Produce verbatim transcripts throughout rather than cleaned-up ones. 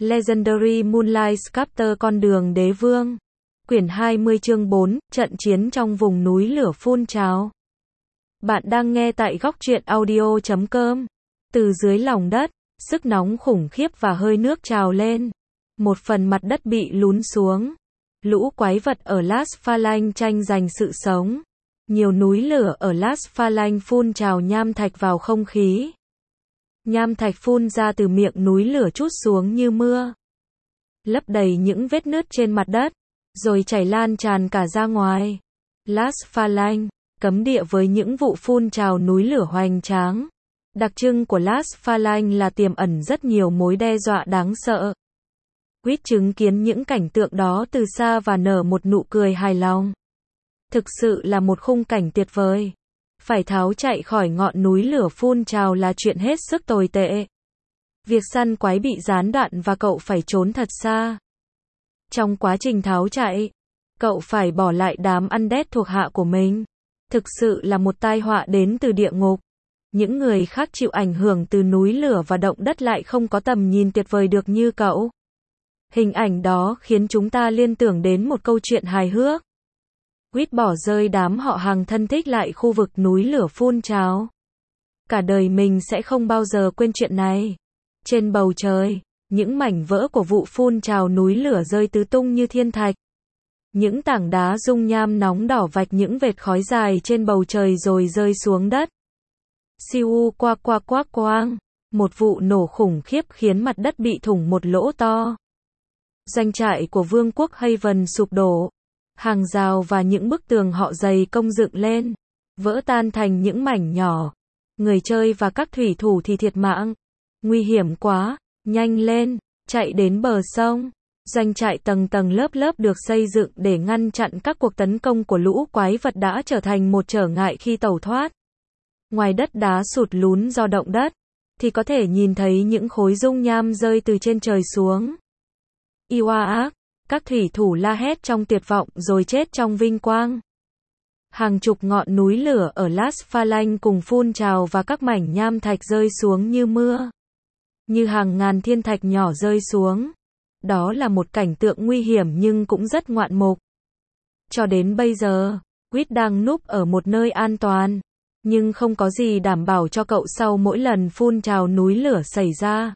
Legendary Moonlight Sculptor Con đường đế vương. Quyển hai mươi chương bốn, trận chiến trong vùng núi lửa phun trào. Bạn đang nghe tại góc truyện audio chấm com. Từ dưới lòng đất, sức nóng khủng khiếp và hơi nước trào lên. Một phần mặt đất bị lún xuống. Lũ quái vật ở Las Phalanx tranh giành sự sống. Nhiều núi lửa ở Las Phalanx phun trào nham thạch vào không khí. Nham thạch phun ra từ miệng núi lửa trút xuống như mưa, lấp đầy những vết nứt trên mặt đất, rồi chảy lan tràn cả ra ngoài. Las Phalanx, cấm địa với những vụ phun trào núi lửa hoành tráng. Đặc trưng của Las Phalanx là tiềm ẩn rất nhiều mối đe dọa đáng sợ. Quýt chứng kiến những cảnh tượng đó từ xa và nở một nụ cười hài lòng. Thực sự là một khung cảnh tuyệt vời. Phải tháo chạy khỏi ngọn núi lửa phun trào là chuyện hết sức tồi tệ. Việc săn quái bị gián đoạn và cậu phải trốn thật xa. Trong quá trình tháo chạy, cậu phải bỏ lại đám undead thuộc hạ của mình. Thực sự là một tai họa đến từ địa ngục. Những người khác chịu ảnh hưởng từ núi lửa và động đất lại không có tầm nhìn tuyệt vời được như cậu. Hình ảnh đó khiến chúng ta liên tưởng đến một câu chuyện hài hước. Quýt bỏ rơi đám họ hàng thân thích lại khu vực núi lửa phun trào. Cả đời mình sẽ không bao giờ quên chuyện này. Trên bầu trời, những mảnh vỡ của vụ phun trào núi lửa rơi tứ tung như thiên thạch. Những tảng đá dung nham nóng đỏ vạch những vệt khói dài trên bầu trời rồi rơi xuống đất. Siêu qua qua quác quang. Một vụ nổ khủng khiếp khiến mặt đất bị thủng một lỗ to. Doanh trại của vương quốc Haven sụp đổ. Hàng rào và những bức tường họ dày công dựng lên, vỡ tan thành những mảnh nhỏ. Người chơi và các thủy thủ thì thiệt mạng. Nguy hiểm quá, nhanh lên, chạy đến bờ sông. Doanh trại tầng tầng lớp lớp được xây dựng để ngăn chặn các cuộc tấn công của lũ quái vật đã trở thành một trở ngại khi tẩu thoát. Ngoài đất đá sụt lún do động đất, thì có thể nhìn thấy những khối dung nham rơi từ trên trời xuống. Iwaak. Các thủy thủ la hét trong tuyệt vọng rồi chết trong vinh quang. Hàng chục ngọn núi lửa ở Las Phalanx cùng phun trào và các mảnh nham thạch rơi xuống như mưa. Như hàng ngàn thiên thạch nhỏ rơi xuống. Đó là một cảnh tượng nguy hiểm nhưng cũng rất ngoạn mục. Cho đến bây giờ, Quýt đang núp ở một nơi an toàn. Nhưng không có gì đảm bảo cho cậu sau mỗi lần phun trào núi lửa xảy ra.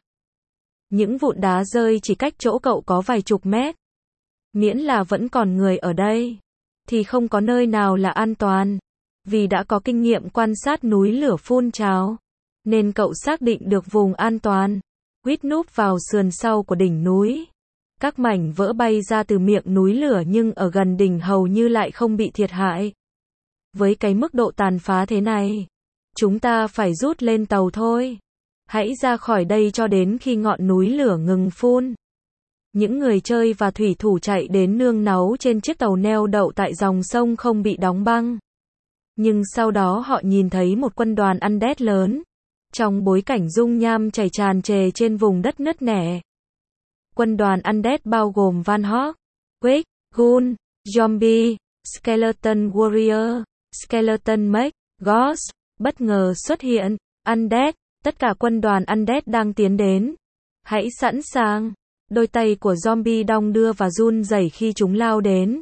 Những vụn đá rơi chỉ cách chỗ cậu có vài chục mét. Miễn là vẫn còn người ở đây, thì không có nơi nào là an toàn. Vì đã có kinh nghiệm quan sát núi lửa phun trào, nên cậu xác định được vùng an toàn. Quýt núp vào sườn sau của đỉnh núi. Các mảnh vỡ bay ra từ miệng núi lửa nhưng ở gần đỉnh hầu như lại không bị thiệt hại. Với cái mức độ tàn phá thế này, chúng ta phải rút lên tàu thôi. Hãy ra khỏi đây cho đến khi ngọn núi lửa ngừng phun. Những người chơi và thủy thủ chạy đến nương náu trên chiếc tàu neo đậu tại dòng sông không bị đóng băng. Nhưng sau đó họ nhìn thấy một quân đoàn undead lớn, trong bối cảnh dung nham chảy tràn trề trên vùng đất nứt nẻ. Quân đoàn undead bao gồm Van Hog, Quake, Ghoul, Zombie, Skeleton Warrior, Skeleton Mech, Ghost, bất ngờ xuất hiện. Undead, tất cả quân đoàn undead đang tiến đến. Hãy sẵn sàng. Đôi tay của zombie đong đưa và run rẩy khi chúng lao đến.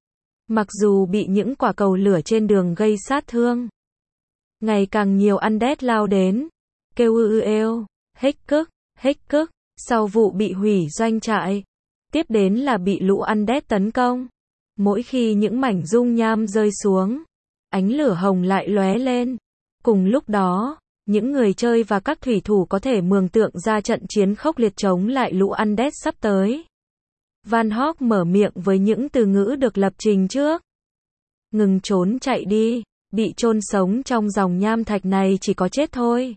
Mặc dù bị những quả cầu lửa trên đường gây sát thương, ngày càng nhiều undead lao đến, kêu ư êu, hết cức, hết cức, sau vụ bị hủy doanh trại. Tiếp đến là bị lũ undead tấn công. Mỗi khi những mảnh dung nham rơi xuống, ánh lửa hồng lại lóe lên. Cùng lúc đó, những người chơi và các thủy thủ có thể mường tượng ra trận chiến khốc liệt chống lại lũ undead sắp tới. Van Hog mở miệng với những từ ngữ được lập trình trước. Ngừng trốn chạy đi, bị chôn sống trong dòng nham thạch này chỉ có chết thôi.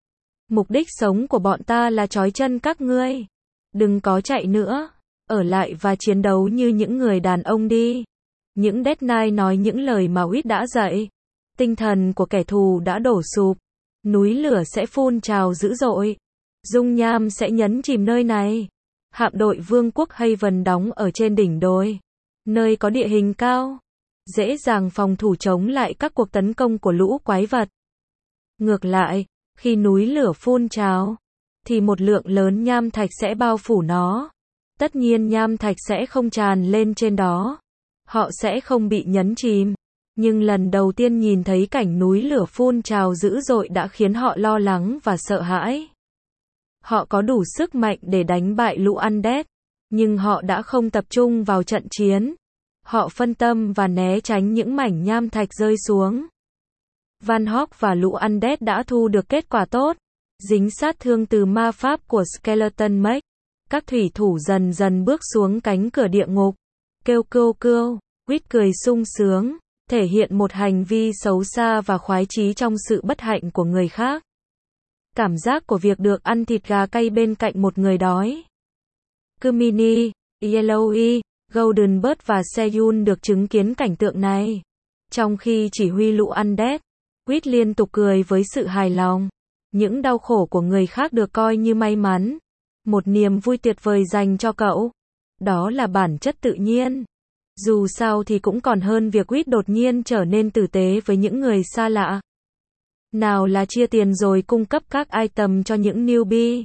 Mục đích sống của bọn ta là trói chân các ngươi. Đừng có chạy nữa, ở lại và chiến đấu như những người đàn ông đi. Những Dead Knight nói những lời mà Quýt đã dạy. Tinh thần của kẻ thù đã đổ sụp. Núi lửa sẽ phun trào dữ dội. Dung nham sẽ nhấn chìm nơi này. Hạm đội vương quốc Haven đóng ở trên đỉnh đồi, nơi có địa hình cao, dễ dàng phòng thủ chống lại các cuộc tấn công của lũ quái vật. Ngược lại, khi núi lửa phun trào, thì một lượng lớn nham thạch sẽ bao phủ nó. Tất nhiên nham thạch sẽ không tràn lên trên đó. Họ sẽ không bị nhấn chìm. Nhưng lần đầu tiên nhìn thấy cảnh núi lửa phun trào dữ dội đã khiến họ lo lắng và sợ hãi. Họ có đủ sức mạnh để đánh bại lũ Undead, nhưng họ đã không tập trung vào trận chiến. Họ phân tâm và né tránh những mảnh nham thạch rơi xuống. Van Hawk và lũ Undead đã thu được kết quả tốt. Dính sát thương từ ma pháp của Skeleton Mech, các thủy thủ dần dần bước xuống cánh cửa địa ngục. Kêu kêu kêu, quýt cười sung sướng, thể hiện một hành vi xấu xa và khoái chí trong sự bất hạnh của người khác. Cảm giác của việc được ăn thịt gà cay bên cạnh một người đói. Kumini, Yellowy, Goldenbird và Seyun được chứng kiến cảnh tượng này. Trong khi chỉ huy lũ Undead, quýt liên tục cười với sự hài lòng. Những đau khổ của người khác được coi như may mắn. Một niềm vui tuyệt vời dành cho cậu. Đó là bản chất tự nhiên. Dù sao thì cũng còn hơn việc quýt đột nhiên trở nên tử tế với những người xa lạ. Nào là chia tiền rồi cung cấp các item cho những newbie.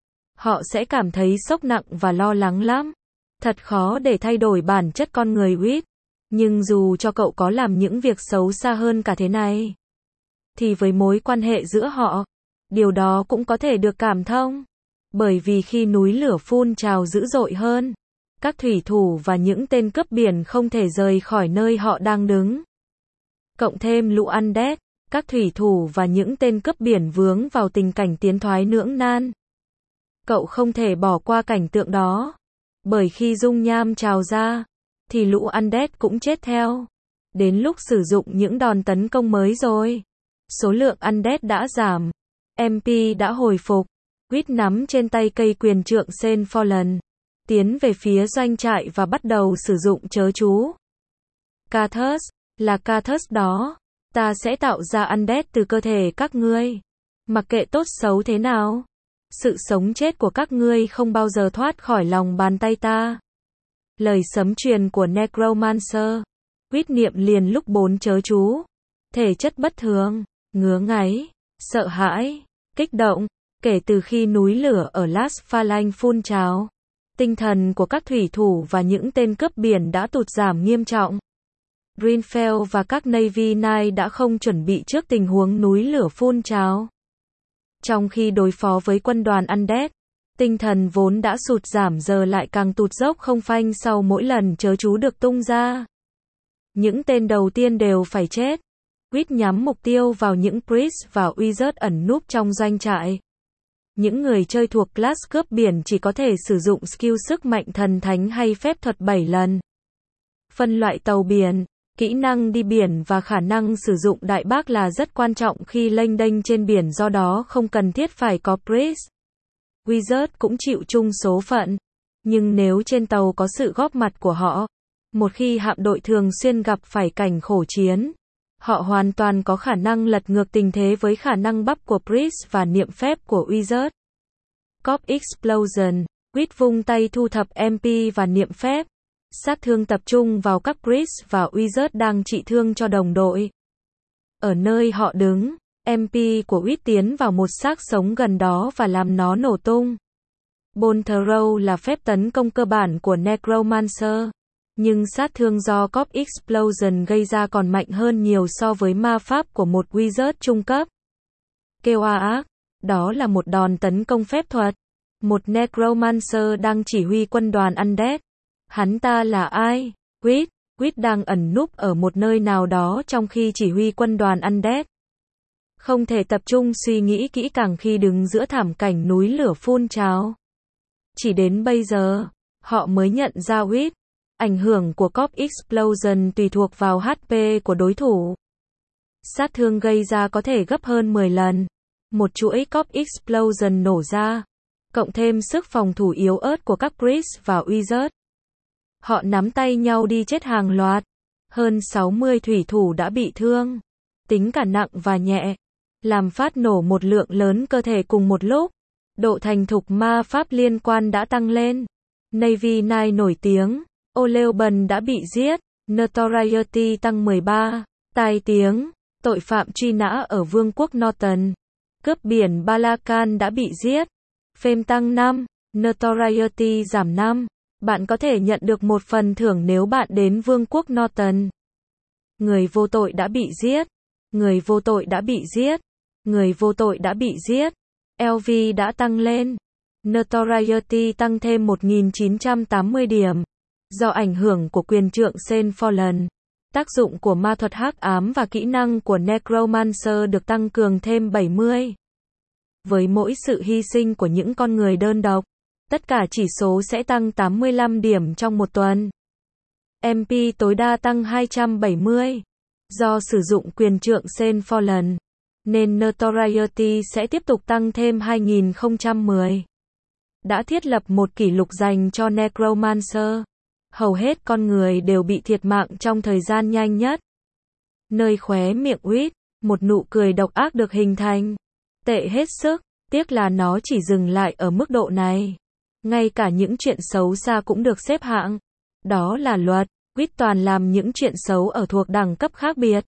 Họ sẽ cảm thấy sốc nặng và lo lắng lắm. Thật khó để thay đổi bản chất con người quýt. Nhưng dù cho cậu có làm những việc xấu xa hơn cả thế này, thì với mối quan hệ giữa họ, điều đó cũng có thể được cảm thông. Bởi vì khi núi lửa phun trào dữ dội hơn, các thủy thủ và những tên cướp biển không thể rời khỏi nơi họ đang đứng. Cộng thêm lũ Undead, các thủy thủ và những tên cướp biển vướng vào tình cảnh tiến thoái lưỡng nan. Cậu không thể bỏ qua cảnh tượng đó. Bởi khi dung nham trào ra, thì lũ Undead cũng chết theo. Đến lúc sử dụng những đòn tấn công mới rồi. Số lượng Undead đã giảm. em pê đã hồi phục. Quýt nắm trên tay cây quyền trượng Saint Fallen, tiến về phía doanh trại và bắt đầu sử dụng trớ chú. Kathus, là Kathus đó. Ta sẽ tạo ra Undead từ cơ thể các ngươi. Mặc kệ tốt xấu thế nào, sự sống chết của các ngươi không bao giờ thoát khỏi lòng bàn tay ta. Lời sấm truyền của Necromancer. Quýt niệm liền lúc bốn trớ chú. Thể chất bất thường, ngứa ngáy, sợ hãi, kích động. Kể từ khi núi lửa ở Las Phalanx phun trào, tinh thần của các thủy thủ và những tên cướp biển đã tụt giảm nghiêm trọng. Greenfell và các Navy Knight đã không chuẩn bị trước tình huống núi lửa phun trào. Trong khi đối phó với quân đoàn Undead, tinh thần vốn đã sụt giảm giờ lại càng tụt dốc không phanh sau mỗi lần trớ chú được tung ra. Những tên đầu tiên đều phải chết. Quýt nhắm mục tiêu vào những priest và wizard ẩn núp trong doanh trại. Những người chơi thuộc class cướp biển chỉ có thể sử dụng skill sức mạnh thần thánh hay phép thuật bảy lần. Phân loại tàu biển, kỹ năng đi biển và khả năng sử dụng đại bác là rất quan trọng khi lênh đênh trên biển, do đó không cần thiết phải có priest. Wizard cũng chịu chung số phận. Nhưng nếu trên tàu có sự góp mặt của họ, một khi hạm đội thường xuyên gặp phải cảnh khổ chiến, họ hoàn toàn có khả năng lật ngược tình thế với khả năng bắp của priest và niệm phép của wizard. Corp Explosion, quýt vung tay thu thập em pê và niệm phép. Sát thương tập trung vào các priest và wizard đang trị thương cho đồng đội. Ở nơi họ đứng, em pê của quýt tiến vào một xác sống gần đó và làm nó nổ tung. Bolt Throw là phép tấn công cơ bản của Necromancer. Nhưng sát thương do Corp Explosion gây ra còn mạnh hơn nhiều so với ma pháp của một wizard trung cấp. Kêu a ác, đó là một đòn tấn công phép thuật. Một Necromancer đang chỉ huy quân đoàn Undead. Hắn ta là ai? Quýt. Quýt đang ẩn núp ở một nơi nào đó trong khi chỉ huy quân đoàn Undead. Không thể tập trung suy nghĩ kỹ càng khi đứng giữa thảm cảnh núi lửa phun trào. Chỉ đến bây giờ, họ mới nhận ra quýt. Ảnh hưởng của Corp Explosion tùy thuộc vào hát pê của đối thủ. Sát thương gây ra có thể gấp hơn mười lần. Một chuỗi Corp Explosion nổ ra, cộng thêm sức phòng thủ yếu ớt của các priest và wizard. Họ nắm tay nhau đi chết hàng loạt. Hơn sáu mươi thủy thủ đã bị thương, tính cả nặng và nhẹ, làm phát nổ một lượng lớn cơ thể cùng một lúc. Độ thành thục ma pháp liên quan đã tăng lên. Navy Knight nổi tiếng, O'Leoban đã bị giết, Notoriety tăng mười ba, tai tiếng, tội phạm truy nã ở Vương quốc Norton. Cướp biển Balakan đã bị giết, Fame tăng năm, Notoriety giảm năm. Bạn có thể nhận được một phần thưởng nếu bạn đến Vương quốc Norton. Người vô tội đã bị giết. Người vô tội đã bị giết. Người vô tội đã bị giết. lờ vê đã tăng lên. Notoriety tăng thêm một nghìn chín trăm tám mươi điểm. Do ảnh hưởng của quyền trượng Saint Fallen, tác dụng của ma thuật hắc ám và kỹ năng của Necromancer được tăng cường thêm bảy mươi. Với mỗi sự hy sinh của những con người đơn độc, tất cả chỉ số sẽ tăng tám mươi lăm điểm trong một tuần. em pê tối đa tăng hai trăm bảy mươi. Do sử dụng quyền trượng Saint Fallen, nên Notoriety sẽ tiếp tục tăng thêm hai nghìn không trăm mười. Đã thiết lập một kỷ lục dành cho Necromancer. Hầu hết con người đều bị thiệt mạng trong thời gian nhanh nhất. Nơi khóe miệng Reed, một nụ cười độc ác được hình thành. Tệ hết sức, tiếc là nó chỉ dừng lại ở mức độ này. Ngay cả những chuyện xấu xa cũng được xếp hạng. Đó là luật. Reed toàn làm những chuyện xấu ở thuộc đẳng cấp khác biệt.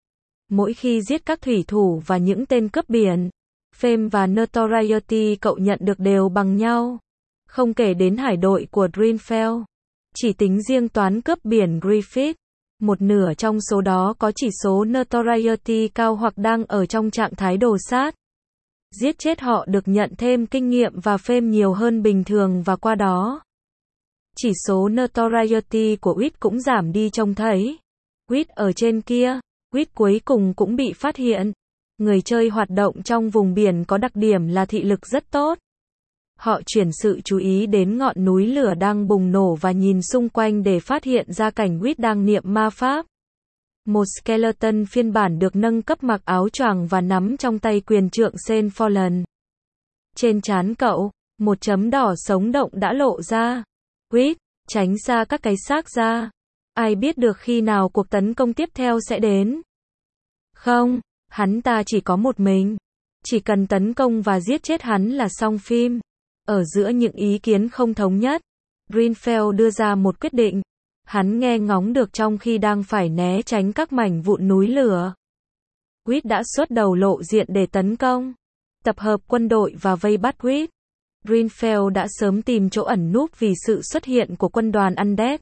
Mỗi khi giết các thủy thủ và những tên cướp biển, Fame và Notoriety cậu nhận được đều bằng nhau. Không kể đến hải đội của Dreamfell. Chỉ tính riêng toán cướp biển Griffith, một nửa trong số đó có chỉ số Notoriety cao hoặc đang ở trong trạng thái đồ sát. Giết chết họ được nhận thêm kinh nghiệm và Fame nhiều hơn bình thường và qua đó, chỉ số Notoriety của Reed cũng giảm đi trông thấy. Reed ở trên kia, Reed cuối cùng cũng bị phát hiện. Người chơi hoạt động trong vùng biển có đặc điểm là thị lực rất tốt. Họ chuyển sự chú ý đến ngọn núi lửa đang bùng nổ và nhìn xung quanh để phát hiện ra cảnh Reed đang niệm ma pháp. Một skeleton phiên bản được nâng cấp mặc áo choàng và nắm trong tay quyền trượng Saint Fallen. Trên trán cậu, một chấm đỏ sống động đã lộ ra. Reed, tránh xa các cái xác ra. Ai biết được khi nào cuộc tấn công tiếp theo sẽ đến. Không, hắn ta chỉ có một mình. Chỉ cần tấn công và giết chết hắn là xong phim. Ở giữa những ý kiến không thống nhất, Dreamfell đưa ra một quyết định. Hắn nghe ngóng được trong khi đang phải né tránh các mảnh vụn núi lửa. Reed đã xuất đầu lộ diện để tấn công, tập hợp quân đội và vây bắt Reed. Dreamfell đã sớm tìm chỗ ẩn núp vì sự xuất hiện của quân đoàn Undead.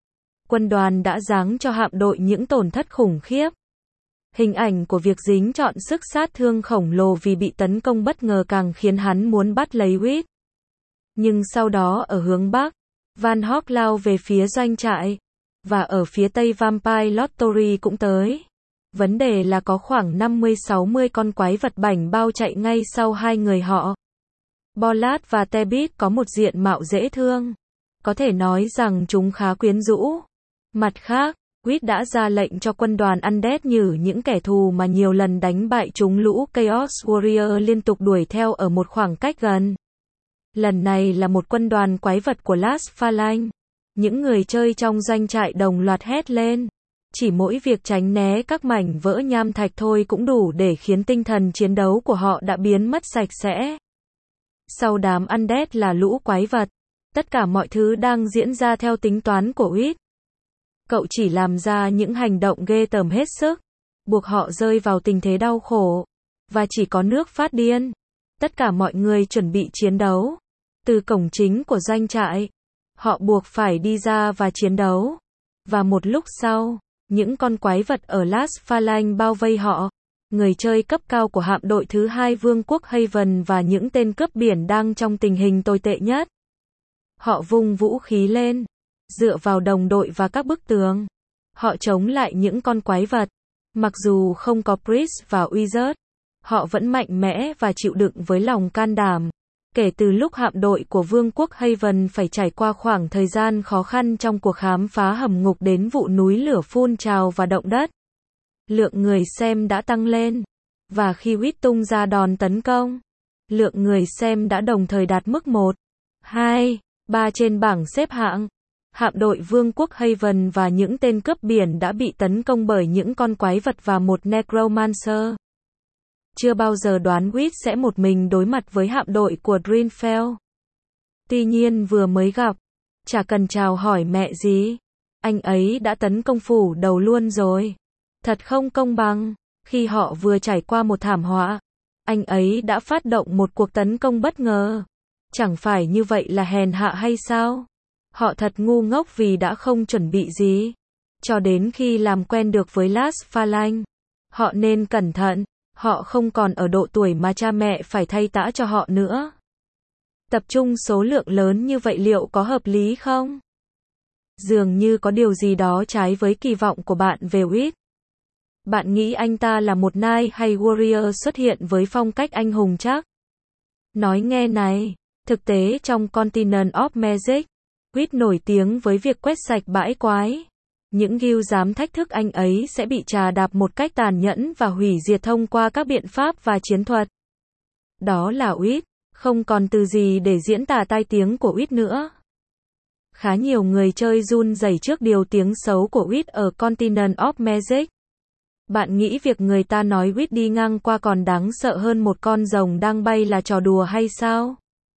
Quân đoàn đã giáng cho hạm đội những tổn thất khủng khiếp. Hình ảnh của việc dính trọn sức sát thương khổng lồ vì bị tấn công bất ngờ càng khiến hắn muốn bắt lấy Reed. Nhưng sau đó ở hướng Bắc, Van Hawk lao về phía doanh trại. Và ở phía Tây Vampire Lottery cũng tới. Vấn đề là có khoảng năm mươi sáu mươi con quái vật bảnh bao chạy ngay sau hai người họ. Bollard và Tebit có một diện mạo dễ thương. Có thể nói rằng chúng khá quyến rũ. Mặt khác, Reed đã ra lệnh cho quân đoàn Undead nhử những kẻ thù mà nhiều lần đánh bại chúng lũ Chaos Warrior liên tục đuổi theo ở một khoảng cách gần. Lần này là một quân đoàn quái vật của Last Phalanx. Những người chơi trong doanh trại đồng loạt hét lên. Chỉ mỗi việc tránh né các mảnh vỡ nham thạch thôi cũng đủ để khiến tinh thần chiến đấu của họ đã biến mất sạch sẽ. Sau đám Undead là lũ quái vật. Tất cả mọi thứ đang diễn ra theo tính toán của Reed. Cậu chỉ làm ra những hành động ghê tởm hết sức, buộc họ rơi vào tình thế đau khổ. Và chỉ có nước phát điên. Tất cả mọi người chuẩn bị chiến đấu. Từ cổng chính của doanh trại, họ buộc phải đi ra và chiến đấu. Và một lúc sau, những con quái vật ở Last Phalanx bao vây họ. Người chơi cấp cao của hạm đội thứ hai Vương quốc Haven và những tên cướp biển đang trong tình hình tồi tệ nhất. Họ vung vũ khí lên, dựa vào đồng đội và các bức tường. Họ chống lại những con quái vật. Mặc dù không có Priest và Wizard, họ vẫn mạnh mẽ và chịu đựng với lòng can đảm. Kể từ lúc hạm đội của Vương quốc Haven phải trải qua khoảng thời gian khó khăn trong cuộc khám phá hầm ngục đến vụ núi lửa phun trào và động đất, lượng người xem đã tăng lên. Và khi Reed tung ra đòn tấn công, lượng người xem đã đồng thời đạt mức một, hai, ba trên bảng xếp hạng. Hạm đội Vương quốc Haven và những tên cướp biển đã bị tấn công bởi những con quái vật và một Necromancer. Chưa bao giờ đoán Reed sẽ một mình đối mặt với hạm đội của Dreamfell. Tuy nhiên vừa mới gặp, chả cần chào hỏi mẹ gì, anh ấy đã tấn công phủ đầu luôn rồi. Thật không công bằng, khi họ vừa trải qua một thảm họa, anh ấy đã phát động một cuộc tấn công bất ngờ. Chẳng phải như vậy là hèn hạ hay sao? Họ thật ngu ngốc vì đã không chuẩn bị gì. Cho đến khi làm quen được với Lars Phalang, họ nên cẩn thận, họ không còn ở độ tuổi mà cha mẹ phải thay tã cho họ nữa. Tập trung số lượng lớn như vậy liệu có hợp lý không? Dường như có điều gì đó trái với kỳ vọng của bạn về Witt. Bạn nghĩ anh ta là một knight hay warrior xuất hiện với phong cách anh hùng chắc? Nói nghe này, thực tế trong Continent of Magic, Witt nổi tiếng với việc quét sạch bãi quái. Những guild dám thách thức anh ấy sẽ bị trà đạp một cách tàn nhẫn và hủy diệt thông qua các biện pháp và chiến thuật. Đó là Witt, không còn từ gì để diễn tả tai tiếng của Witt nữa. Khá nhiều người chơi run rẩy trước điều tiếng xấu của Witt ở Continent of Magic. Bạn nghĩ việc người ta nói Witt đi ngang qua còn đáng sợ hơn một con rồng đang bay là trò đùa hay sao?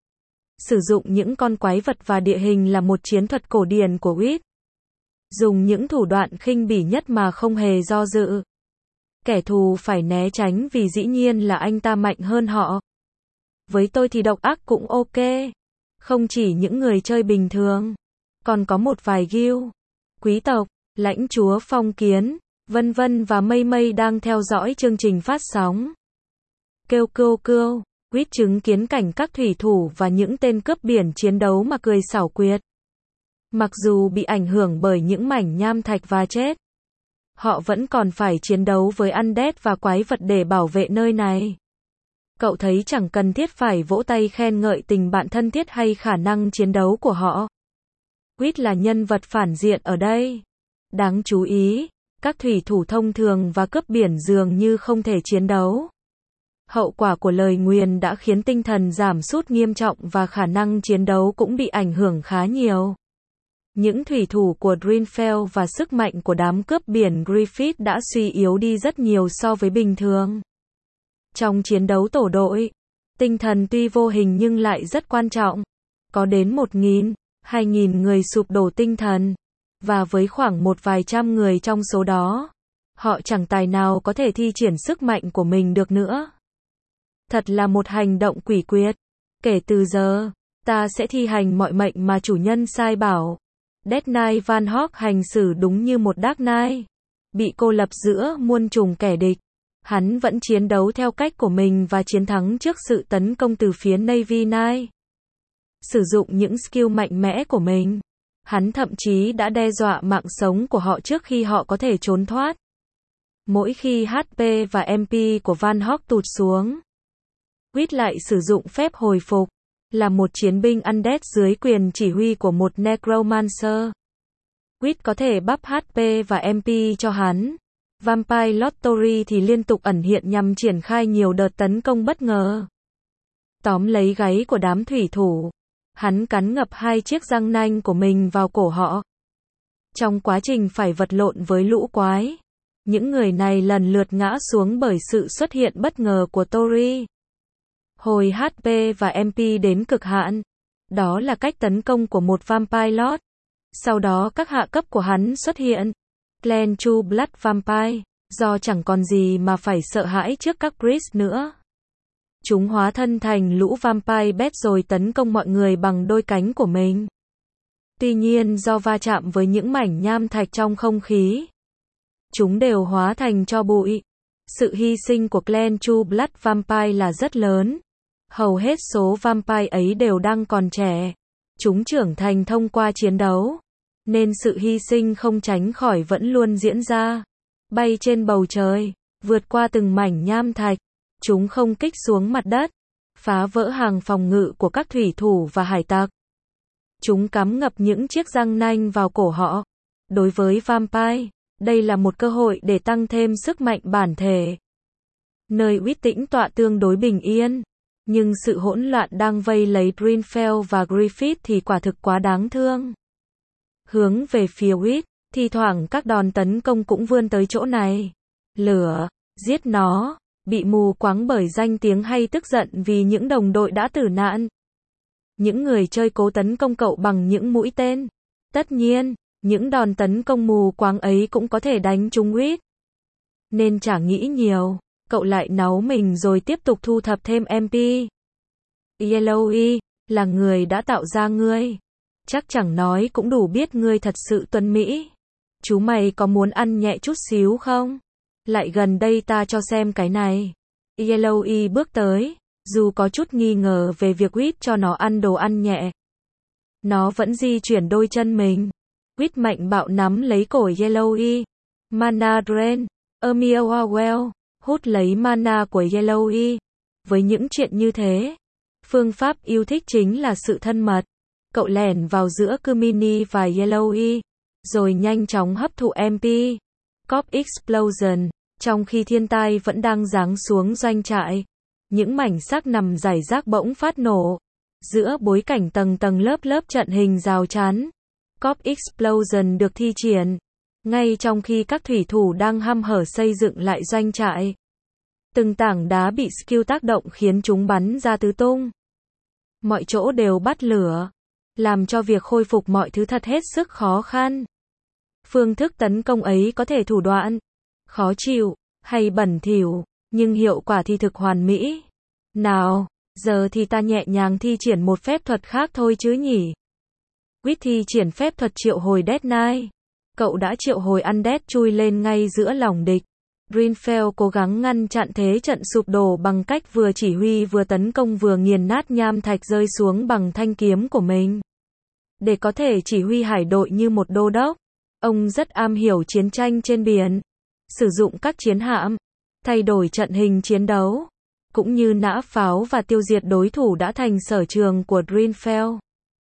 Sử dụng những con quái vật và địa hình là một chiến thuật cổ điển của Witt. Dùng những thủ đoạn khinh bỉ nhất mà không hề do dự. Kẻ thù phải né tránh vì dĩ nhiên là anh ta mạnh hơn họ. Với tôi thì độc ác cũng ok. Không chỉ những người chơi bình thường, còn có một vài guild, quý tộc, lãnh chúa phong kiến, vân vân và mây mây đang theo dõi chương trình phát sóng. Kêu kêu kêu, Witt chứng kiến cảnh các thủy thủ và những tên cướp biển chiến đấu mà cười xảo quyệt. Mặc dù bị ảnh hưởng bởi những mảnh nham thạch và chết, họ vẫn còn phải chiến đấu với undead và quái vật để bảo vệ nơi này. Cậu thấy chẳng cần thiết phải vỗ tay khen ngợi tình bạn thân thiết hay khả năng chiến đấu của họ. Witt là nhân vật phản diện ở đây. Đáng chú ý, các thủy thủ thông thường và cướp biển dường như không thể chiến đấu. Hậu quả của lời nguyền đã khiến tinh thần giảm sút nghiêm trọng và khả năng chiến đấu cũng bị ảnh hưởng khá nhiều. Những thủy thủ của Dreamfell và sức mạnh của đám cướp biển Griffith đã suy yếu đi rất nhiều so với bình thường. Trong chiến đấu tổ đội, tinh thần tuy vô hình nhưng lại rất quan trọng. Có đến một nghìn, hai nghìn người sụp đổ tinh thần. Và với khoảng một vài trăm người trong số đó, họ chẳng tài nào có thể thi triển sức mạnh của mình được nữa. Thật là một hành động quỷ quyệt. Kể từ giờ, ta sẽ thi hành mọi mệnh mà chủ nhân sai bảo. Death Knight Van Hawk hành xử đúng như một Dark Knight. Bị cô lập giữa muôn trùng kẻ địch. Hắn vẫn chiến đấu theo cách của mình và chiến thắng trước sự tấn công từ phía Navy Knight. Sử dụng những skill mạnh mẽ của mình, hắn thậm chí đã đe dọa mạng sống của họ trước khi họ có thể trốn thoát. Mỗi khi hát pê và em pê của Van Hawk tụt xuống, Witt lại sử dụng phép hồi phục, là một chiến binh undead dưới quyền chỉ huy của một necromancer. Witt có thể bắp hát pê và em pê cho hắn. Vampire Lottery thì liên tục ẩn hiện nhằm triển khai nhiều đợt tấn công bất ngờ. Tóm lấy gáy của đám thủy thủ, hắn cắn ngập hai chiếc răng nanh của mình vào cổ họ. Trong quá trình phải vật lộn với lũ quái, những người này lần lượt ngã xuống bởi sự xuất hiện bất ngờ của Tori. Hồi hát pê và em pê đến cực hạn. Đó là cách tấn công của một Vampire Lord. Sau đó các hạ cấp của hắn xuất hiện. Clan True Blood Vampire, do chẳng còn gì mà phải sợ hãi trước các priest nữa. Chúng hóa thân thành lũ Vampire Bat rồi tấn công mọi người bằng đôi cánh của mình. Tuy nhiên do va chạm với những mảnh nham thạch trong không khí, chúng đều hóa thành tro bụi. Sự hy sinh của Clan True Blood Vampire là rất lớn. Hầu hết số Vampire ấy đều đang còn trẻ. Chúng trưởng thành thông qua chiến đấu, nên sự hy sinh không tránh khỏi vẫn luôn diễn ra. Bay trên bầu trời, vượt qua từng mảnh nham thạch, chúng không kích xuống mặt đất, phá vỡ hàng phòng ngự của các thủy thủ và hải tặc. Chúng cắm ngập những chiếc răng nanh vào cổ họ. Đối với Vampire, đây là một cơ hội để tăng thêm sức mạnh bản thể. Nơi Witt tĩnh tọa tương đối bình yên, nhưng sự hỗn loạn đang vây lấy Dreamfell và Griffith thì quả thực quá đáng thương. Hướng về phía Witt, thi thoảng các đòn tấn công cũng vươn tới chỗ này. Lửa, giết nó, bị mù quáng bởi danh tiếng hay tức giận vì những đồng đội đã tử nạn. Những người chơi cố tấn công cậu bằng những mũi tên. Tất nhiên, những đòn tấn công mù quáng ấy cũng có thể đánh trúng Witt. Nên chả nghĩ nhiều, cậu lại náu mình rồi tiếp tục thu thập thêm em pê. Yellow E, là người đã tạo ra ngươi. Chắc chẳng nói cũng đủ biết ngươi thật sự tuấn mỹ. Chú mày có muốn ăn nhẹ chút xíu không? Lại gần đây ta cho xem cái này. Yellowy bước tới, dù có chút nghi ngờ về việc Quýt cho nó ăn đồ ăn nhẹ. Nó vẫn di chuyển đôi chân mình. Quýt mạnh bạo nắm lấy cổ Yellowy. Mana Drain, Amiawawell, hút lấy mana của Yellowy. Với những chuyện như thế, phương pháp yêu thích chính là sự thân mật. Cậu lẻn vào giữa Kumini và Yellowy, rồi nhanh chóng hấp thụ em pê. Cop Explosion, trong khi thiên tai vẫn đang giáng xuống doanh trại. Những mảnh xác nằm rải rác bỗng phát nổ. Giữa bối cảnh tầng tầng lớp lớp trận hình rào chắn, Cop Explosion được thi triển. Ngay trong khi các thủy thủ đang hăm hở xây dựng lại doanh trại. Từng tảng đá bị skill tác động khiến chúng bắn ra tứ tung. Mọi chỗ đều bắt lửa, làm cho việc khôi phục mọi thứ thật hết sức khó khăn. Phương thức tấn công ấy có thể thủ đoạn, khó chịu, hay bẩn thỉu, nhưng hiệu quả thì thực hoàn mỹ. Nào, giờ thì ta nhẹ nhàng thi triển một phép thuật khác thôi chứ nhỉ. Quýt thi triển phép thuật triệu hồi Death Knight. Cậu đã triệu hồi Undead chui lên ngay giữa lòng địch. Greenfell cố gắng ngăn chặn thế trận sụp đổ bằng cách vừa chỉ huy vừa tấn công vừa nghiền nát nham thạch rơi xuống bằng thanh kiếm của mình. Để có thể chỉ huy hải đội như một đô đốc, ông rất am hiểu chiến tranh trên biển, sử dụng các chiến hạm, thay đổi trận hình chiến đấu, cũng như nã pháo và tiêu diệt đối thủ đã thành sở trường của Greenfell.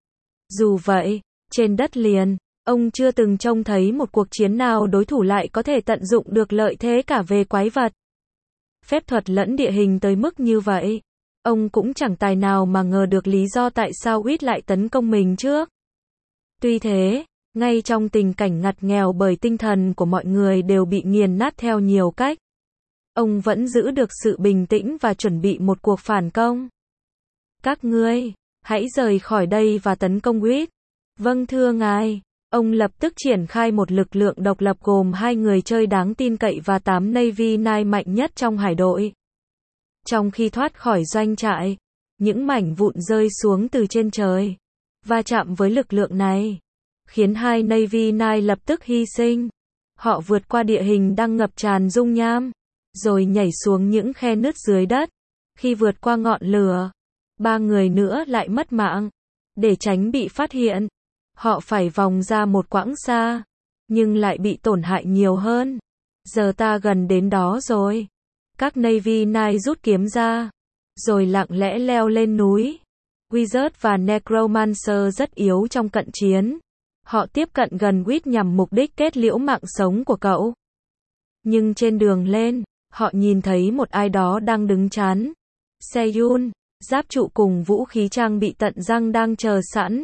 Dù vậy, trên đất liền, ông chưa từng trông thấy một cuộc chiến nào đối thủ lại có thể tận dụng được lợi thế cả về quái vật, phép thuật lẫn địa hình tới mức như vậy. Ông cũng chẳng tài nào mà ngờ được lý do tại sao Quýt lại tấn công mình trước. Tuy thế, ngay trong tình cảnh ngặt nghèo bởi tinh thần của mọi người đều bị nghiền nát theo nhiều cách, ông vẫn giữ được sự bình tĩnh và chuẩn bị một cuộc phản công. Các ngươi, hãy rời khỏi đây và tấn công Quýt. Vâng thưa ngài. Ông lập tức triển khai một lực lượng độc lập gồm hai người chơi đáng tin cậy và tám Navy Knight mạnh nhất trong hải đội. Trong khi thoát khỏi doanh trại, những mảnh vụn rơi xuống từ trên trời, va chạm với lực lượng này, khiến hai Navy Knight lập tức hy sinh. Họ vượt qua địa hình đang ngập tràn dung nham, rồi nhảy xuống những khe nứt dưới đất. Khi vượt qua ngọn lửa, ba người nữa lại mất mạng. Để tránh bị phát hiện, họ phải vòng ra một quãng xa, nhưng lại bị tổn hại nhiều hơn. Giờ ta gần đến đó rồi. Các Navy Knight rút kiếm ra, rồi lặng lẽ leo lên núi. Wizard và Necromancer rất yếu trong cận chiến. Họ tiếp cận gần Quýt nhằm mục đích kết liễu mạng sống của cậu. Nhưng trên đường lên, họ nhìn thấy một ai đó đang đứng chắn. Seyun, giáp trụ cùng vũ khí trang bị tận răng đang chờ sẵn.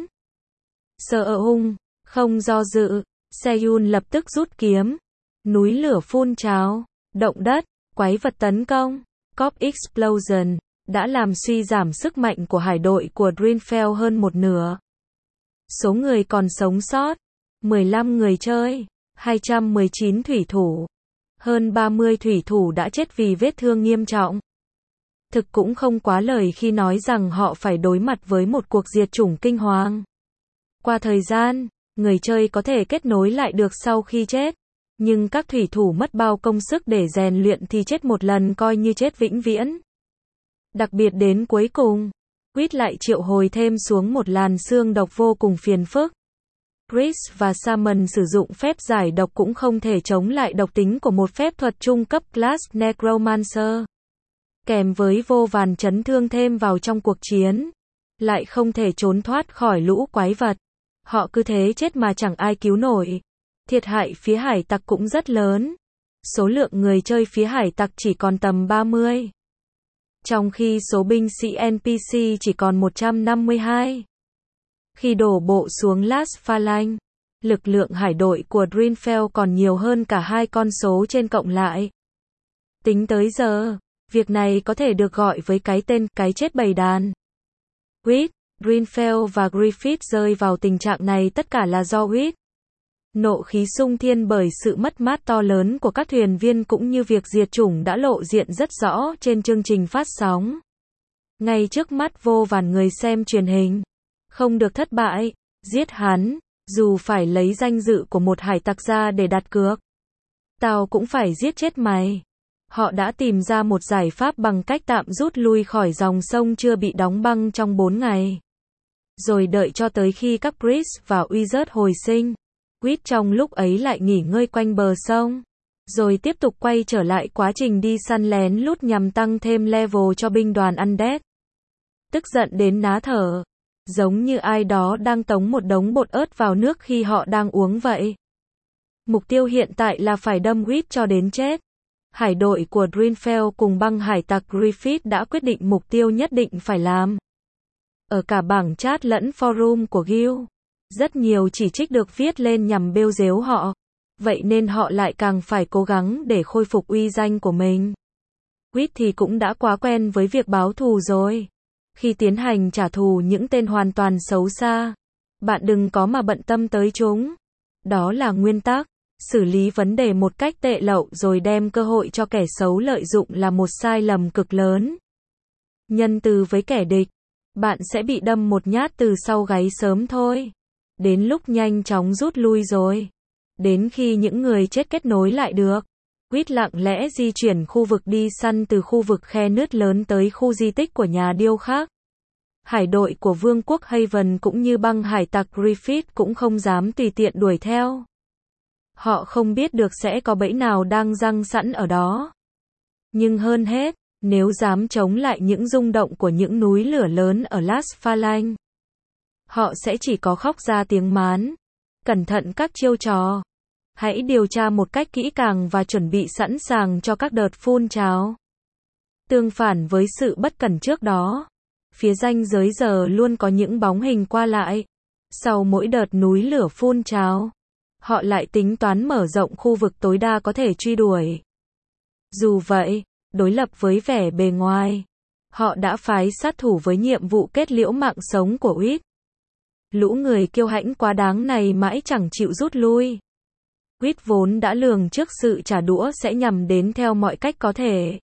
Sợ hung, không do dự, Seyun lập tức rút kiếm. Núi lửa phun trào, động đất, quái vật tấn công, Cop Explosion, đã làm suy giảm sức mạnh của hải đội của Greenfell hơn một nửa. Số người còn sống sót, mười lăm người chơi, hai trăm mười chín thủy thủ. Hơn ba mươi thủy thủ đã chết vì vết thương nghiêm trọng. Thực cũng không quá lời khi nói rằng họ phải đối mặt với một cuộc diệt chủng kinh hoàng. Qua thời gian, người chơi có thể kết nối lại được sau khi chết. Nhưng các thủy thủ mất bao công sức để rèn luyện thì chết một lần coi như chết vĩnh viễn. Đặc biệt đến cuối cùng, Quýt lại triệu hồi thêm xuống một làn xương độc vô cùng phiền phức. Chris và Salmon sử dụng phép giải độc cũng không thể chống lại độc tính của một phép thuật trung cấp class Necromancer. Kèm với vô vàn chấn thương thêm vào trong cuộc chiến, lại không thể trốn thoát khỏi lũ quái vật. Họ cứ thế chết mà chẳng ai cứu nổi. Thiệt hại phía hải tặc cũng rất lớn. Số lượng người chơi phía hải tặc chỉ còn tầm ba mươi. Trong khi số binh sĩ en pê xê chỉ còn một trăm năm mươi hai. Khi đổ bộ xuống Las Phalanx, lực lượng hải đội của Greenfell còn nhiều hơn cả hai con số trên cộng lại. Tính tới giờ, việc này có thể được gọi với cái tên cái chết bầy đàn. Quýt, Greenfell và Griffith rơi vào tình trạng này tất cả là do Quýt. Nộ khí sung thiên bởi sự mất mát to lớn của các thuyền viên cũng như việc diệt chủng đã lộ diện rất rõ trên chương trình phát sóng. ngay trước mắt vô vàn người xem truyền hình. Không được thất bại, giết hắn, dù phải lấy danh dự của một hải tặc ra để đặt cược. Tao cũng phải giết chết mày. Họ đã tìm ra một giải pháp bằng cách tạm rút lui khỏi dòng sông chưa bị đóng băng trong bốn ngày. Rồi đợi cho tới khi các Priest và Wizard hồi sinh. Quýt trong lúc ấy lại nghỉ ngơi quanh bờ sông. Rồi tiếp tục quay trở lại quá trình đi săn lén lút nhằm tăng thêm level cho binh đoàn Undead. Tức giận đến ná thở. Giống như ai đó đang tống một đống bột ớt vào nước khi họ đang uống vậy. Mục tiêu hiện tại là phải đâm Quýt cho đến chết. Hải đội của Dreamfell cùng băng hải tặc Griffith đã quyết định mục tiêu nhất định phải làm. Ở cả bảng chat lẫn forum của Guild, rất nhiều chỉ trích được viết lên nhằm bêu dếu họ. Vậy nên họ lại càng phải cố gắng để khôi phục uy danh của mình. Quýt thì cũng đã quá quen với việc báo thù rồi. Khi tiến hành trả thù những tên hoàn toàn xấu xa, bạn đừng có mà bận tâm tới chúng. Đó là nguyên tắc. Xử lý vấn đề một cách tệ lậu rồi đem cơ hội cho kẻ xấu lợi dụng là một sai lầm cực lớn. Nhân từ với kẻ địch, bạn sẽ bị đâm một nhát từ sau gáy sớm thôi. Đến lúc nhanh chóng rút lui rồi. Đến khi những người chết kết nối lại được. Quýt lặng lẽ di chuyển khu vực đi săn từ khu vực khe nứt lớn tới khu di tích của nhà điêu khắc. Hải đội của Vương quốc Haven cũng như băng hải tặc Griffith cũng không dám tùy tiện đuổi theo. Họ không biết được sẽ có bẫy nào đang giăng sẵn ở đó. Nhưng hơn hết, nếu dám chống lại những rung động của những núi lửa lớn ở Las Phalanx, họ sẽ chỉ có khóc ra tiếng mán. Cẩn thận các chiêu trò. Hãy điều tra một cách kỹ càng và chuẩn bị sẵn sàng cho các đợt phun trào. Tương phản với sự bất cẩn trước đó, phía ranh giới giờ luôn có những bóng hình qua lại. Sau mỗi đợt núi lửa phun trào, họ lại tính toán mở rộng khu vực tối đa có thể truy đuổi. Dù vậy, đối lập với vẻ bề ngoài, họ đã phái sát thủ với nhiệm vụ kết liễu mạng sống của Quýt. Lũ người kiêu hãnh quá đáng này mãi chẳng chịu rút lui. Quýt vốn đã lường trước sự trả đũa sẽ nhằm đến theo mọi cách có thể.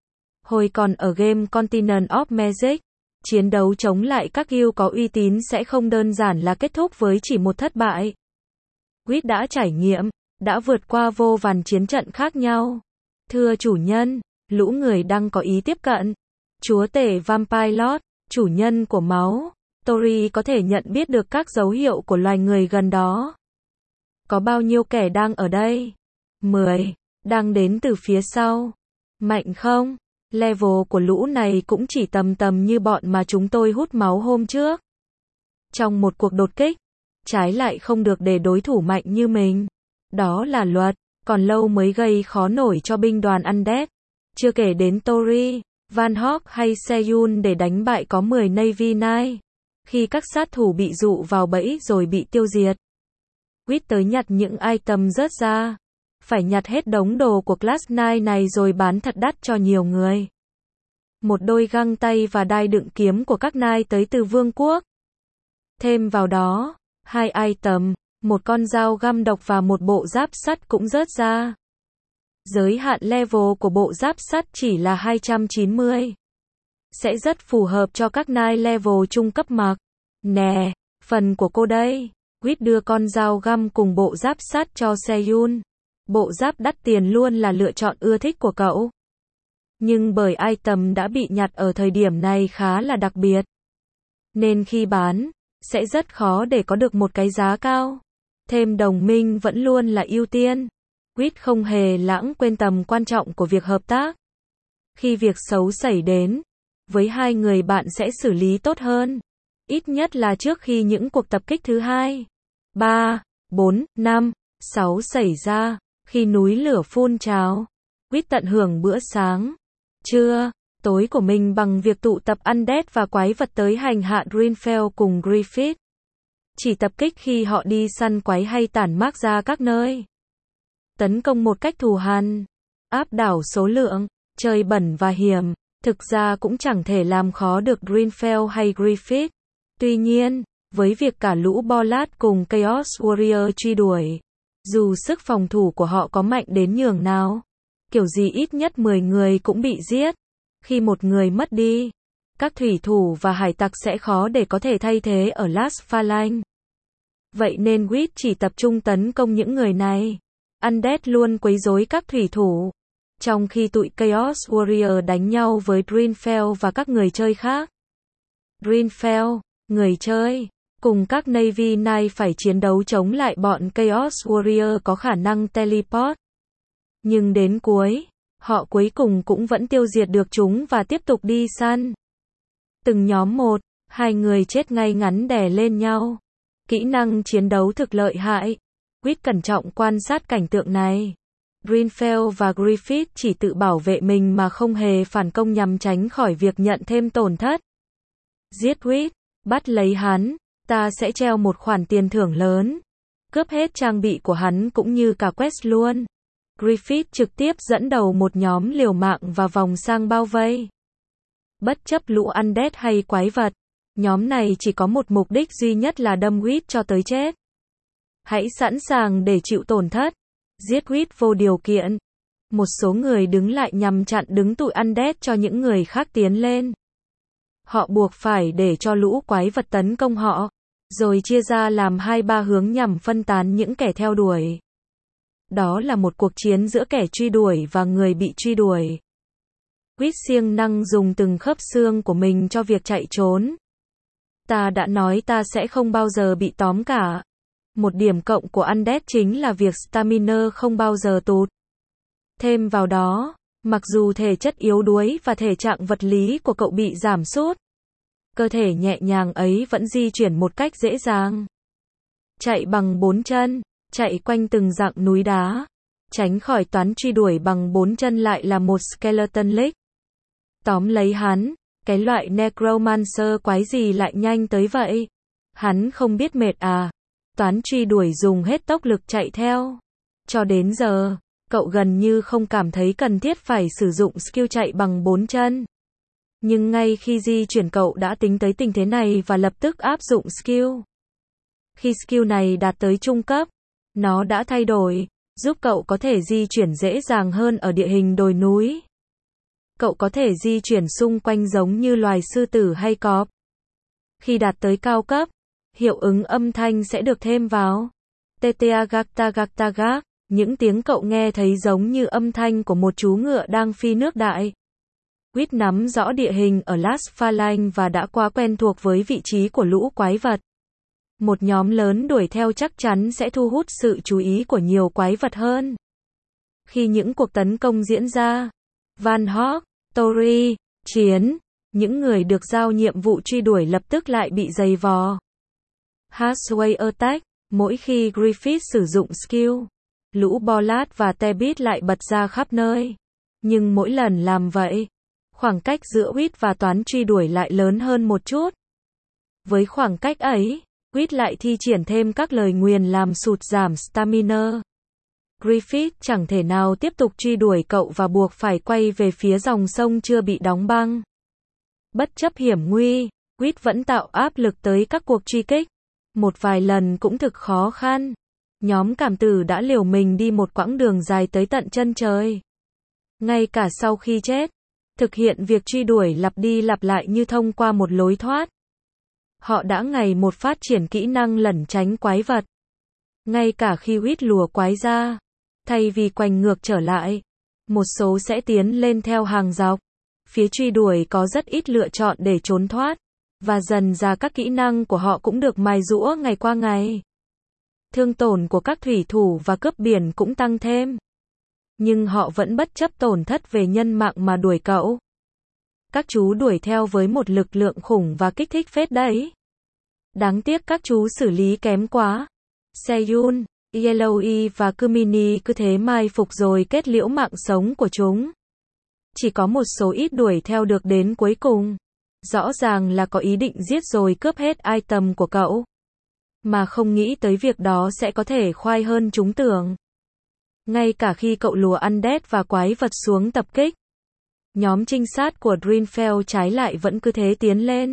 Hồi còn ở game Continent of Magic, chiến đấu chống lại các guild có uy tín sẽ không đơn giản là kết thúc với chỉ một thất bại. Quýt đã trải nghiệm, đã vượt qua vô vàn chiến trận khác nhau. Thưa chủ nhân, lũ người đang có ý tiếp cận. Chúa tể Vampire Lord, chủ nhân của máu, Tori có thể nhận biết được các dấu hiệu của loài người gần đó. Có bao nhiêu kẻ đang ở đây? mười. Đang đến từ phía sau. Mạnh không? Level của lũ này cũng chỉ tầm tầm như bọn mà chúng tôi hút máu hôm trước. Trong một cuộc đột kích, trái lại không được để đối thủ mạnh như mình. Đó là luật, còn lâu mới gây khó nổi cho binh đoàn Undead. Chưa kể đến Tori, Van Hawk hay Seyun để đánh bại có mười Navy Knight. Khi các sát thủ bị dụ vào bẫy rồi bị tiêu diệt, Quýt tới nhặt những item rớt ra. Phải nhặt hết đống đồ của Class chín này rồi bán thật đắt cho nhiều người. Một đôi găng tay và đai đựng kiếm của các Knight tới từ Vương quốc. Thêm vào đó, hai item, một con dao găm độc và một bộ giáp sắt cũng rớt ra. Giới hạn level của bộ giáp sắt chỉ là hai trăm chín mươi. Sẽ rất phù hợp cho các Knight level trung cấp mặc. Nè, phần của cô đây. Quýt đưa con dao găm cùng bộ giáp sắt cho Seyun. Bộ giáp đắt tiền luôn là lựa chọn ưa thích của cậu. Nhưng bởi item đã bị nhặt ở thời điểm này khá là đặc biệt, nên khi bán, sẽ rất khó để có được một cái giá cao. Thêm đồng minh vẫn luôn là ưu tiên. Quýt không hề lãng quên tầm quan trọng của việc hợp tác. Khi việc xấu xảy đến, với hai người bạn sẽ xử lý tốt hơn. Ít nhất là trước khi những cuộc tập kích thứ hai, ba, bốn, năm, sáu xảy ra. Khi núi lửa phun trào, Quýt tận hưởng bữa sáng, trưa, tối của mình bằng việc tụ tập Undead và quái vật tới hành hạ Dreamfell cùng Griffith. Chỉ tập kích khi họ đi săn quái hay tản mác ra các nơi. Tấn công một cách thù hằn, áp đảo số lượng, chơi bẩn và hiểm. Thực ra cũng chẳng thể làm khó được Dreamfell hay Griffith. Tuy nhiên, với việc cả lũ Bolat cùng Chaos Warrior truy đuổi, dù sức phòng thủ của họ có mạnh đến nhường nào, kiểu gì ít nhất mười người cũng bị giết. Khi một người mất đi, các thủy thủ và hải tặc sẽ khó để có thể thay thế ở Las Phalanx. Vậy nên Quýt chỉ tập trung tấn công những người này. Undead luôn quấy rối các thủy thủ. Trong khi tụi Chaos Warrior đánh nhau với Dreamfell và các người chơi khác. Dreamfell, người chơi, cùng các Navy Knight phải chiến đấu chống lại bọn Chaos Warrior có khả năng teleport. Nhưng đến cuối, họ cuối cùng cũng vẫn tiêu diệt được chúng và tiếp tục đi săn. Từng nhóm một, hai người chết ngay ngắn đè lên nhau. Kỹ năng chiến đấu thực lợi hại. Quýt cẩn trọng quan sát cảnh tượng này. Dreamfell và Griffith chỉ tự bảo vệ mình mà không hề phản công nhằm tránh khỏi việc nhận thêm tổn thất. Giết Quýt, bắt lấy hắn, ta sẽ treo một khoản tiền thưởng lớn. Cướp hết trang bị của hắn cũng như cả quest luôn. Griffith trực tiếp dẫn đầu một nhóm liều mạng và vòng sang bao vây. Bất chấp lũ undead hay quái vật, nhóm này chỉ có một mục đích duy nhất là đâm Quýt cho tới chết. Hãy sẵn sàng để chịu tổn thất. Giết Quýt vô điều kiện. Một số người đứng lại nhằm chặn đứng tụi undead cho những người khác tiến lên. Họ buộc phải để cho lũ quái vật tấn công họ, rồi chia ra làm hai ba hướng nhằm phân tán những kẻ theo đuổi. Đó là một cuộc chiến giữa kẻ truy đuổi và người bị truy đuổi. Quýt siêng năng dùng từng khớp xương của mình cho việc chạy trốn. Ta đã nói ta sẽ không bao giờ bị tóm cả. Một điểm cộng của Undead chính là việc stamina không bao giờ tụt. Thêm vào đó, mặc dù thể chất yếu đuối và thể trạng vật lý của cậu bị giảm sút, cơ thể nhẹ nhàng ấy vẫn di chuyển một cách dễ dàng. Chạy bằng bốn chân, chạy quanh từng dặng núi đá, tránh khỏi toán truy đuổi bằng bốn chân lại là một skeleton lick. Tóm lấy hắn, cái loại necromancer quái gì lại nhanh tới vậy? Hắn không biết mệt à? Toán truy đuổi dùng hết tốc lực chạy theo. Cho đến giờ, cậu gần như không cảm thấy cần thiết phải sử dụng skill chạy bằng bốn chân. Nhưng ngay khi di chuyển cậu đã tính tới tình thế này và lập tức áp dụng skill. Khi skill này đạt tới trung cấp, nó đã thay đổi, giúp cậu có thể di chuyển dễ dàng hơn ở địa hình đồi núi. Cậu có thể di chuyển xung quanh giống như loài sư tử hay cọp. Khi đạt tới cao cấp, hiệu ứng âm thanh sẽ được thêm vào. Teteagagtagagtagag, những tiếng cậu nghe thấy giống như âm thanh của một chú ngựa đang phi nước đại. Quýt nắm rõ địa hình ở Las Phalanx và đã quá quen thuộc với vị trí của lũ quái vật. Một nhóm lớn đuổi theo chắc chắn sẽ thu hút sự chú ý của nhiều quái vật hơn. Khi những cuộc tấn công diễn ra, Van Hawk, Tori, Chiến, những người được giao nhiệm vụ truy đuổi lập tức lại bị dày vò. Hashway Attack, mỗi khi Griffith sử dụng skill, lũ Bollard và Tebit lại bật ra khắp nơi. Nhưng mỗi lần làm vậy, khoảng cách giữa Quýt và toán truy đuổi lại lớn hơn một chút. Với khoảng cách ấy, Quýt lại thi triển thêm các lời nguyền làm sụt giảm stamina. Griffith chẳng thể nào tiếp tục truy đuổi cậu và buộc phải quay về phía dòng sông chưa bị đóng băng. Bất chấp hiểm nguy, Quýt vẫn tạo áp lực tới các cuộc truy kích. Một vài lần cũng thực khó khăn. Nhóm cảm tử đã liều mình đi một quãng đường dài tới tận chân trời. Ngay cả sau khi chết, thực hiện việc truy đuổi lặp đi lặp lại như thông qua một lối thoát. Họ đã ngày một phát triển kỹ năng lẩn tránh quái vật. Ngay cả khi Quýt lùa quái ra, thay vì quành ngược trở lại, một số sẽ tiến lên theo hàng dọc. Phía truy đuổi có rất ít lựa chọn để trốn thoát, và dần ra các kỹ năng của họ cũng được mài giũa ngày qua ngày. Thương tổn của các thủy thủ và cướp biển cũng tăng thêm. Nhưng họ vẫn bất chấp tổn thất về nhân mạng mà đuổi cậu. Các chú đuổi theo với một lực lượng khủng và kích thích phết đấy. Đáng tiếc các chú xử lý kém quá. Seyun, Yellowy và Kumini cứ thế mai phục rồi kết liễu mạng sống của chúng. Chỉ có một số ít đuổi theo được đến cuối cùng. Rõ ràng là có ý định giết rồi cướp hết item của cậu. Mà không nghĩ tới việc đó sẽ có thể khoai hơn chúng tưởng. Ngay cả khi cậu lùa undead và quái vật xuống tập kích, nhóm trinh sát của Dreamfell trái lại vẫn cứ thế tiến lên.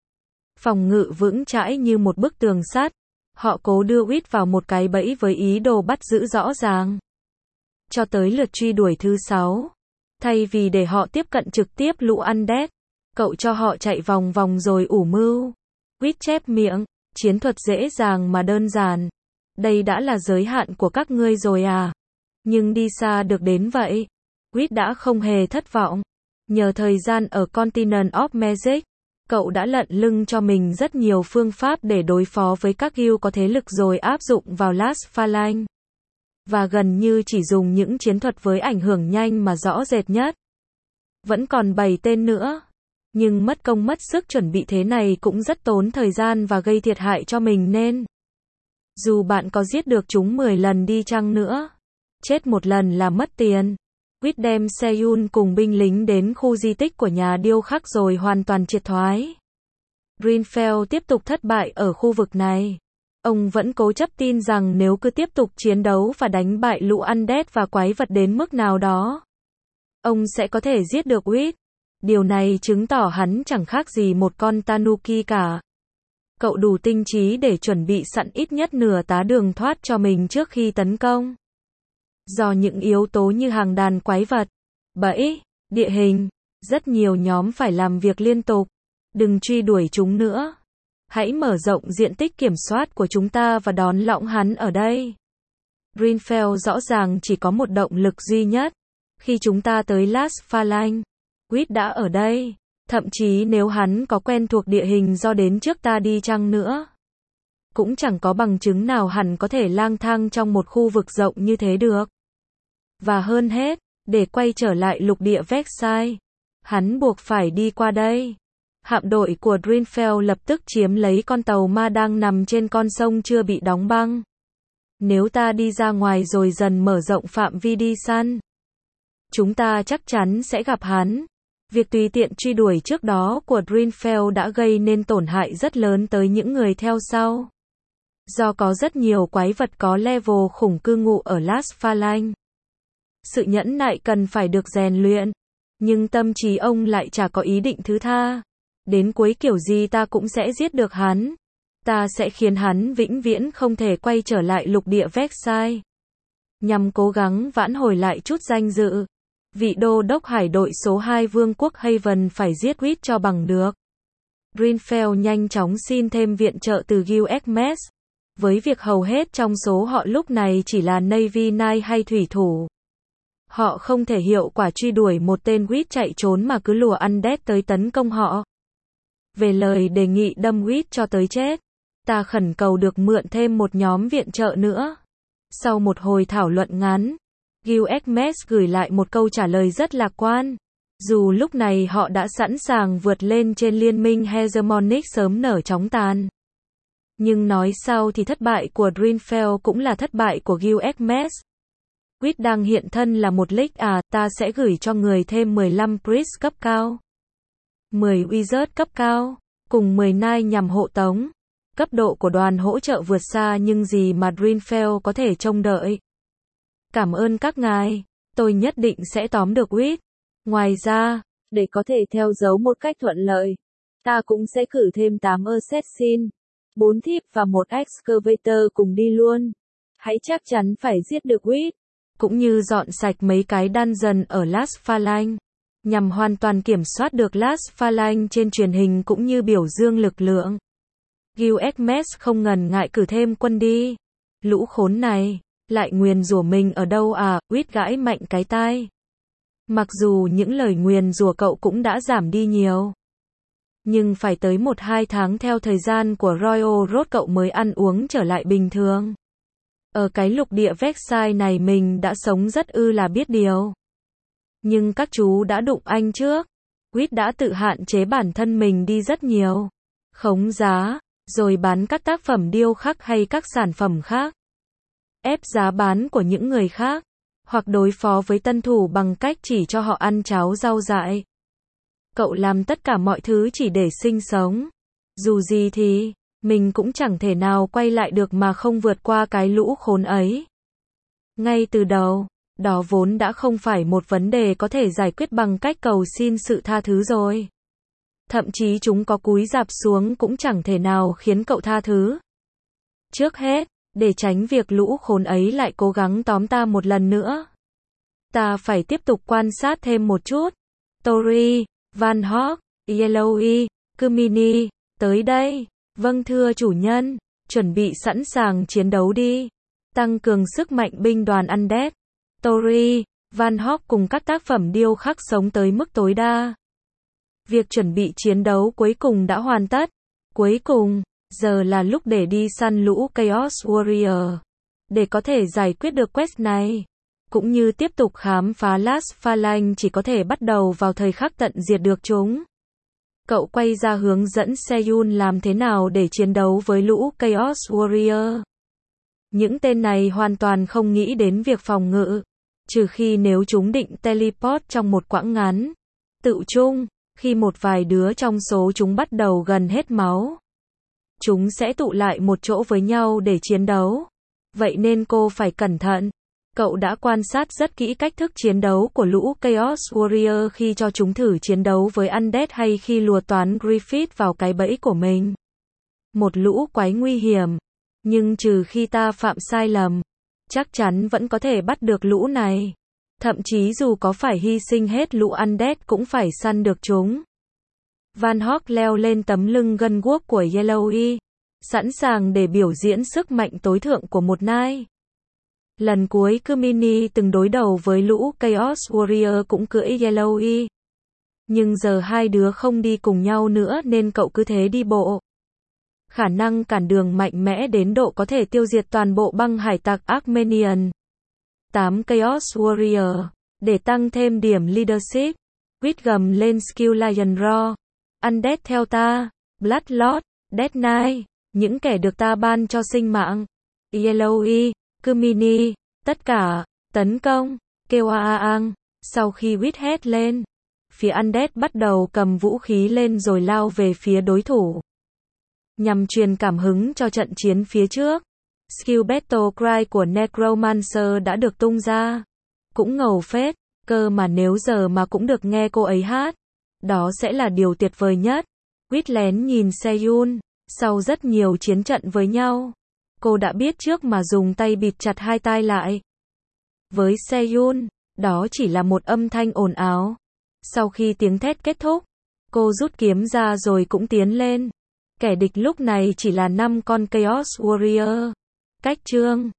Phòng ngự vững chãi như một bức tường sắt. Họ cố đưa Quýt vào một cái bẫy với ý đồ bắt giữ rõ ràng. Cho tới lượt truy đuổi thứ sáu. Thay vì để họ tiếp cận trực tiếp lũ undead, Cậu cho họ chạy vòng vòng rồi ủ mưu. Quýt chép miệng, chiến thuật dễ dàng mà đơn giản. Đây đã là giới hạn của các ngươi rồi à? Nhưng đi xa được đến vậy. Quýt đã không hề thất vọng. Nhờ thời gian ở Continent of Magic, cậu đã lận lưng cho mình rất nhiều phương pháp để đối phó với các guild có thế lực rồi áp dụng vào Last Phalanx. Và gần như chỉ dùng những chiến thuật với ảnh hưởng nhanh mà rõ rệt nhất. Vẫn còn bảy tên nữa. Nhưng mất công mất sức chuẩn bị thế này cũng rất tốn thời gian và gây thiệt hại cho mình nên. Dù bạn có giết được chúng mười lần đi chăng nữa, chết một lần là mất tiền. Quýt đem Seyun cùng binh lính đến khu di tích của nhà điêu khắc rồi hoàn toàn triệt thoái. Greenfell tiếp tục thất bại ở khu vực này. Ông vẫn cố chấp tin rằng nếu cứ tiếp tục chiến đấu và đánh bại lũ undead và quái vật đến mức nào đó, ông sẽ có thể giết được Quýt. Điều này chứng tỏ hắn chẳng khác gì một con tanuki cả. Cậu đủ tinh trí để chuẩn bị sẵn ít nhất nửa tá đường thoát cho mình trước khi tấn công. Do những yếu tố như hàng đàn quái vật, bẫy, địa hình, rất nhiều nhóm phải làm việc liên tục. Đừng truy đuổi chúng nữa. Hãy mở rộng diện tích kiểm soát của chúng ta và đón lõng hắn ở đây. Greenfell rõ ràng chỉ có một động lực duy nhất. Khi chúng ta tới Last Phalanx, Quýt đã ở đây. Thậm chí nếu hắn có quen thuộc địa hình do đến trước ta đi chăng nữa, cũng chẳng có bằng chứng nào hẳn có thể lang thang trong một khu vực rộng như thế được. Và hơn hết, để quay trở lại lục địa Vexai, hắn buộc phải đi qua đây. Hạm đội của Greenfell lập tức chiếm lấy con tàu ma đang nằm trên con sông chưa bị đóng băng. Nếu ta đi ra ngoài rồi dần mở rộng phạm vi đi săn, chúng ta chắc chắn sẽ gặp hắn. Việc tùy tiện truy đuổi trước đó của Greenfell đã gây nên tổn hại rất lớn tới những người theo sau. Do có rất nhiều quái vật có level khủng cư ngụ ở Last Phalanx. Sự nhẫn nại cần phải được rèn luyện. Nhưng tâm trí ông lại chả có ý định thứ tha. Đến cuối kiểu gì ta cũng sẽ giết được hắn. Ta sẽ khiến hắn vĩnh viễn không thể quay trở lại lục địa Vexai. Nhằm cố gắng vãn hồi lại chút danh dự, vị đô đốc hải đội số hai vương quốc Haven phải giết Quýt cho bằng được. Greenfell nhanh chóng xin thêm viện trợ từ Guild Hermes, với việc hầu hết trong số họ lúc này chỉ là Navy Knight hay thủy thủ. Họ không thể hiệu quả truy đuổi một tên Quýt chạy trốn mà cứ lùa undead tới tấn công họ. Về lời đề nghị đâm Quýt cho tới chết, ta khẩn cầu được mượn thêm một nhóm viện trợ nữa. Sau một hồi thảo luận ngắn, Guild Hermes gửi lại một câu trả lời rất lạc quan. Dù lúc này họ đã sẵn sàng vượt lên trên liên minh Hegemonic sớm nở chóng tàn. Nhưng nói sau thì thất bại của Greenfell cũng là thất bại của Guild Hermes. Quýt đang hiện thân là một league à, ta sẽ gửi cho người thêm mười lăm priest cấp cao, mười wizard cấp cao, cùng mười knight nhằm hộ tống. Cấp độ của đoàn hỗ trợ vượt xa nhưng gì mà Greenfell có thể trông đợi. Cảm ơn các ngài, tôi nhất định sẽ tóm được Quýt. Ngoài ra, để có thể theo dấu một cách thuận lợi, ta cũng sẽ cử thêm tám assassin, bốn thief và một excavator cùng đi luôn. Hãy chắc chắn phải giết được Quýt, cũng như dọn sạch mấy cái dungeon ở Last Phalanx, nhằm hoàn toàn kiểm soát được Last Phalanx trên truyền hình cũng như biểu dương lực lượng. Guild Hermes không ngần ngại cử thêm quân đi. Lũ khốn này, lại nguyền rủa mình ở đâu à, Quýt gãi mạnh cái tai. Mặc dù những lời nguyền rủa cậu cũng đã giảm đi nhiều, nhưng phải tới một hai tháng theo thời gian của Royal Road cậu mới ăn uống trở lại bình thường. Ở cái lục địa Vexai này mình đã sống rất ư là biết điều. Nhưng các chú đã đụng anh trước. Quýt đã tự hạn chế bản thân mình đi rất nhiều. Khống giá, rồi bán các tác phẩm điêu khắc hay các sản phẩm khác. Ép giá bán của những người khác. Hoặc đối phó với tân thủ bằng cách chỉ cho họ ăn cháo rau dại. Cậu làm tất cả mọi thứ chỉ để sinh sống. Dù gì thì, mình cũng chẳng thể nào quay lại được mà không vượt qua cái lũ khốn ấy. Ngay từ đầu, đó vốn đã không phải một vấn đề có thể giải quyết bằng cách cầu xin sự tha thứ rồi. Thậm chí chúng có cúi rạp xuống cũng chẳng thể nào khiến cậu tha thứ. Trước hết, để tránh việc lũ khốn ấy lại cố gắng tóm ta một lần nữa, ta phải tiếp tục quan sát thêm một chút. Tori, Van Hawk, Yellowy, Kumini, tới đây. Vâng thưa chủ nhân, chuẩn bị sẵn sàng chiến đấu đi. Tăng cường sức mạnh binh đoàn Undead. Tori, Van Hawk cùng các tác phẩm điêu khắc sống tới mức tối đa. Việc chuẩn bị chiến đấu cuối cùng đã hoàn tất. Cuối cùng, giờ là lúc để đi săn lũ Chaos Warrior. Để có thể giải quyết được quest này, cũng như tiếp tục khám phá Last Phalanx chỉ có thể bắt đầu vào thời khắc tận diệt được chúng. Cậu quay ra hướng dẫn Seyun làm thế nào để chiến đấu với lũ Chaos Warrior. Những tên này hoàn toàn không nghĩ đến việc phòng ngự, trừ khi nếu chúng định teleport trong một quãng ngắn. Tự chung, khi một vài đứa trong số chúng bắt đầu gần hết máu, chúng sẽ tụ lại một chỗ với nhau để chiến đấu. Vậy nên cô phải cẩn thận. Cậu đã quan sát rất kỹ cách thức chiến đấu của lũ Chaos Warrior khi cho chúng thử chiến đấu với Undead hay khi lùa toán Griffith vào cái bẫy của mình. Một lũ quái nguy hiểm. Nhưng trừ khi ta phạm sai lầm, chắc chắn vẫn có thể bắt được lũ này. Thậm chí dù có phải hy sinh hết lũ Undead cũng phải săn được chúng. Van Hawk leo lên tấm lưng gân guốc của Yellowy, sẵn sàng để biểu diễn sức mạnh tối thượng của một nai. Lần cuối Kumini từng đối đầu với lũ Chaos Warrior cũng cưỡi Yellowy. Nhưng giờ hai đứa không đi cùng nhau nữa nên cậu cứ thế đi bộ. Khả năng cản đường mạnh mẽ đến độ có thể tiêu diệt toàn bộ băng hải tặc Armenian. tám Chaos Warrior. Để tăng thêm điểm leadership, Quýt gầm lên skill Lion Roar. Undead theo ta. Bloodlord, Death Knight, những kẻ được ta ban cho sinh mạng. Yellowy, Kumini, tất cả, tấn công, kêu a a ang. Sau khi Quýt hét lên, phía Undead bắt đầu cầm vũ khí lên rồi lao về phía đối thủ. Nhằm truyền cảm hứng cho trận chiến phía trước, skill Battle Cry của Necromancer đã được tung ra. Cũng ngầu phết, cơ mà nếu giờ mà cũng được nghe cô ấy hát, đó sẽ là điều tuyệt vời nhất. Quýt lén nhìn Seyun, sau rất nhiều chiến trận với nhau, cô đã biết trước mà dùng tay bịt chặt hai tai lại. Với Seyun, đó chỉ là một âm thanh ồn ào. Sau khi tiếng thét kết thúc, cô rút kiếm ra rồi cũng tiến lên. Kẻ địch lúc này chỉ là năm con Chaos Warrior. Cách chương